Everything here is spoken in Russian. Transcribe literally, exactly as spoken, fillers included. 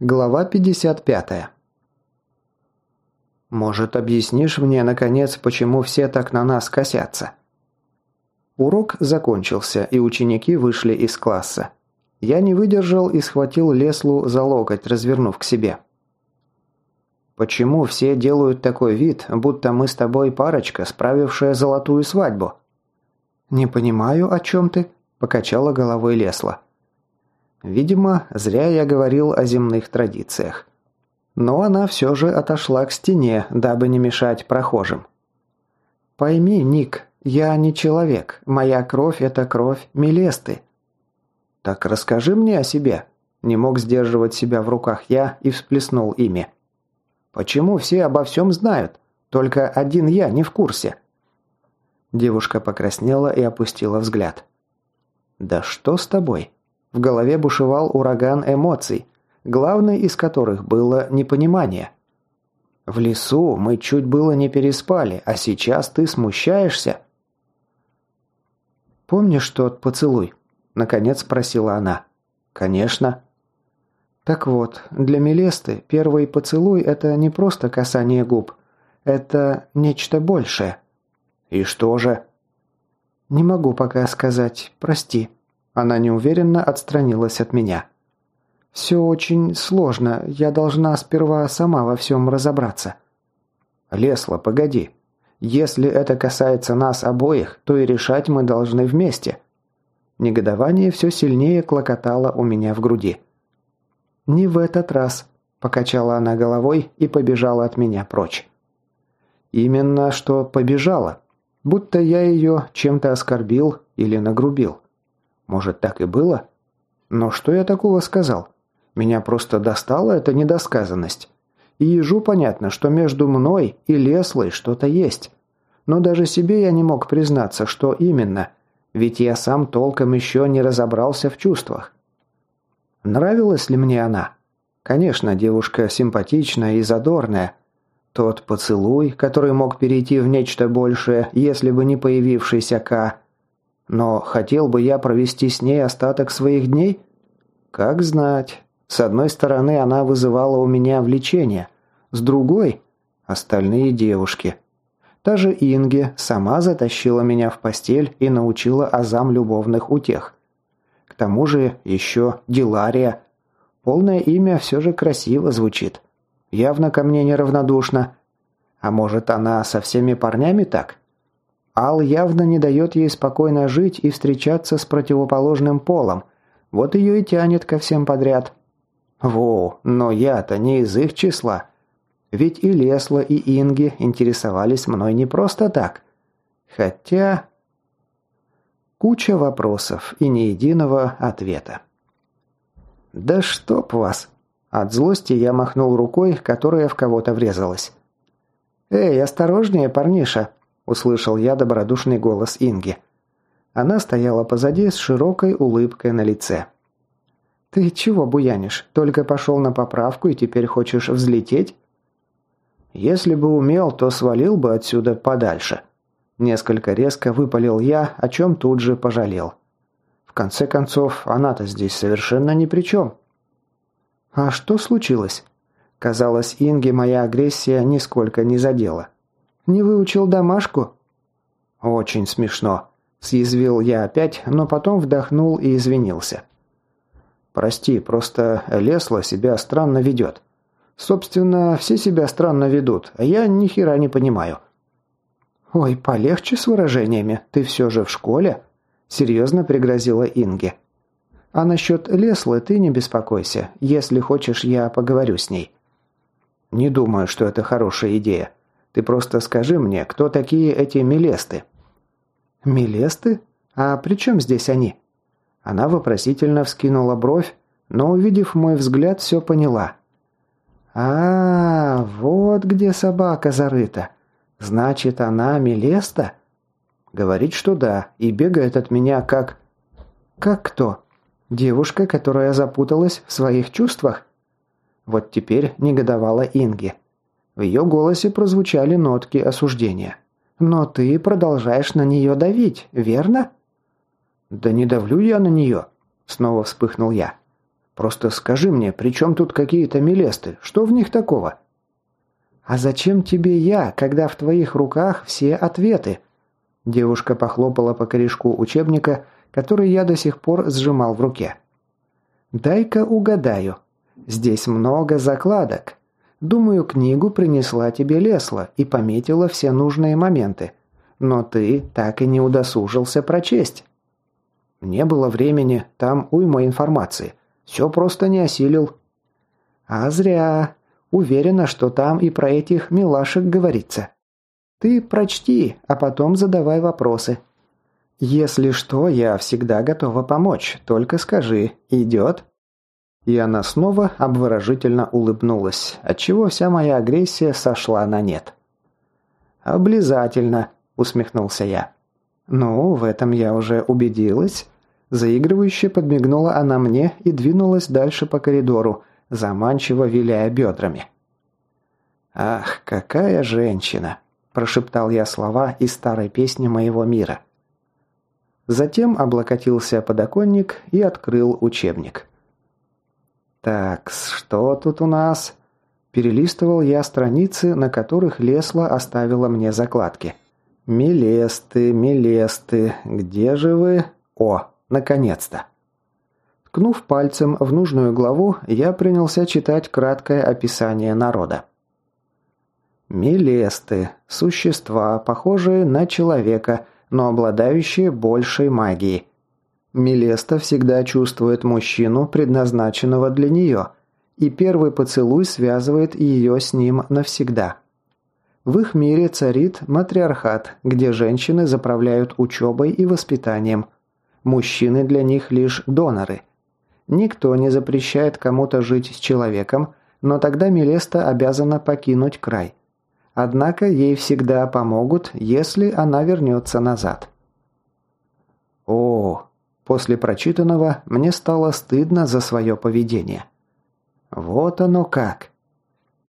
Глава пятьдесят пятая. «Может, объяснишь мне, наконец, почему все так на нас косятся?» Урок закончился, и ученики вышли из класса. Я не выдержал и схватил Леслу за локоть, развернув к себе. «Почему все делают такой вид, будто мы с тобой парочка, справившая золотую свадьбу?» «Не понимаю, о чем ты», – покачала головой Лесла. Видимо, зря я говорил о земных традициях. Но она все же отошла к стене, дабы не мешать прохожим. «Пойми, Ник, я не человек. Моя кровь – это кровь Мелесты». «Так расскажи мне о себе». Не мог сдерживать себя в руках я и всплеснул ими. «Почему все обо всем знают? Только один я не в курсе». Девушка покраснела и опустила взгляд. «Да что с тобой?» В голове бушевал ураган эмоций, главной из которых было непонимание. «В лесу мы чуть было не переспали, а сейчас ты смущаешься?» «Помнишь тот поцелуй?» – наконец спросила она. «Конечно». «Так вот, для Мелесты первый поцелуй – это не просто касание губ. Это нечто большее». «И что же?» «Не могу пока сказать, прости». Она неуверенно отстранилась от меня. «Все очень сложно. Я должна сперва сама во всем разобраться». «Лесла, погоди. Если это касается нас обоих, то и решать мы должны вместе». Негодование все сильнее клокотало у меня в груди. «Не в этот раз», – покачала она головой и побежала от меня прочь. «Именно что побежала. Будто я ее чем-то оскорбил или нагрубил. Может, так и было? Но что я такого сказал? Меня просто достала эта недосказанность. И ежу понятно, что между мной и Леслой что-то есть. Но даже себе я не мог признаться, что именно, ведь я сам толком еще не разобрался в чувствах. Нравилась ли мне она? Конечно, девушка симпатичная и задорная. Тот поцелуй, который мог перейти в нечто большее, если бы не появившийся К. Но хотел бы я провести с ней остаток своих дней? Как знать. С одной стороны, она вызывала у меня влечение. С другой – остальные девушки. Та же Инге сама затащила меня в постель и научила азам любовных утех. К тому же еще Дилария. Полное имя все же красиво звучит. Явно ко мне неравнодушна. А может, она со всеми парнями так? Ал явно не дает ей спокойно жить и встречаться с противоположным полом. Вот ее и тянет ко всем подряд. Воу, но я-то не из их числа. Ведь и Лесла, и Инги интересовались мной не просто так. Хотя... Куча вопросов и ни единого ответа. «Да чтоб вас!» От злости я махнул рукой, которая в кого-то врезалась. «Эй, осторожнее, парниша!» Услышал я добродушный голос Инги. Она стояла позади с широкой улыбкой на лице. «Ты чего буянишь? Только пошел на поправку и теперь хочешь взлететь?» «Если бы умел, то свалил бы отсюда подальше». Несколько резко выпалил я, о чем тут же пожалел. В конце концов, она-то здесь совершенно ни при чем. «А что случилось?» Казалось, Инге моя агрессия нисколько не задела. «Не выучил домашку?» «Очень смешно», – съязвил я опять, но потом вдохнул и извинился. «Прости, просто Лесла себя странно ведет. Собственно, все себя странно ведут, а я ни хера не понимаю». «Ой, полегче с выражениями, ты все же в школе?» – серьезно пригрозила Инге. «А насчет Леслы ты не беспокойся, если хочешь, я поговорю с ней». «Не думаю, что это хорошая идея. Ты просто скажи мне, кто такие эти Мелесты?» «Мелесты? А при чем здесь они?» Она вопросительно вскинула бровь, но, увидев мой взгляд, все поняла. «А, вот где собака зарыта. Значит, она Мелеста?» Говорит, что да, и бегает от меня как... «Как кто? Девушка, которая запуталась в своих чувствах?» Вот теперь негодовала Инги. В ее голосе прозвучали нотки осуждения. «Но ты продолжаешь на нее давить, верно?» «Да не давлю я на нее», — снова вспыхнул я. Просто скажи мне, при чем тут какие-то Мелесты? Что в них такого?» «А зачем тебе я, когда в твоих руках все ответы?» Девушка похлопала по корешку учебника, который я до сих пор сжимал в руке. «Дай-ка угадаю. Здесь много закладок. Думаю, книгу принесла тебе Лесла и пометила все нужные моменты. Но ты так и не удосужился прочесть». «Не было времени, там уйма информации. Все просто не осилил». «А зря. Уверена, что там и про этих милашек говорится. Ты прочти, а потом задавай вопросы. Если что, я всегда готова помочь, только скажи, идет?» И она снова обворожительно улыбнулась, отчего вся моя агрессия сошла на нет. «Облизательно», — усмехнулся я. «Ну, в этом я уже убедилась». Заигрывающе подмигнула она мне и двинулась дальше по коридору, заманчиво виляя бедрами. «Ах, какая женщина!» – прошептал я слова из старой песни моего мира. Затем облокотился о подоконник и открыл учебник. «Так, что тут у нас?» Перелистывал я страницы, на которых Лесла оставила мне закладки. «Мелесты, Мелесты, где же вы?» «О, наконец-то!» Ткнув пальцем в нужную главу, я принялся читать краткое описание народа. Мелесты – существа, похожие на человека, но обладающие большей магией. Мелеста всегда чувствует мужчину, предназначенного для нее, и первый поцелуй связывает ее с ним навсегда. В их мире царит матриархат, где женщины заправляют учебой и воспитанием. Мужчины для них лишь доноры. Никто не запрещает кому-то жить с человеком, но тогда Мелеста обязана покинуть край. Однако ей всегда помогут, если она вернется назад. О, после прочитанного мне стало стыдно за свое поведение. Вот оно как.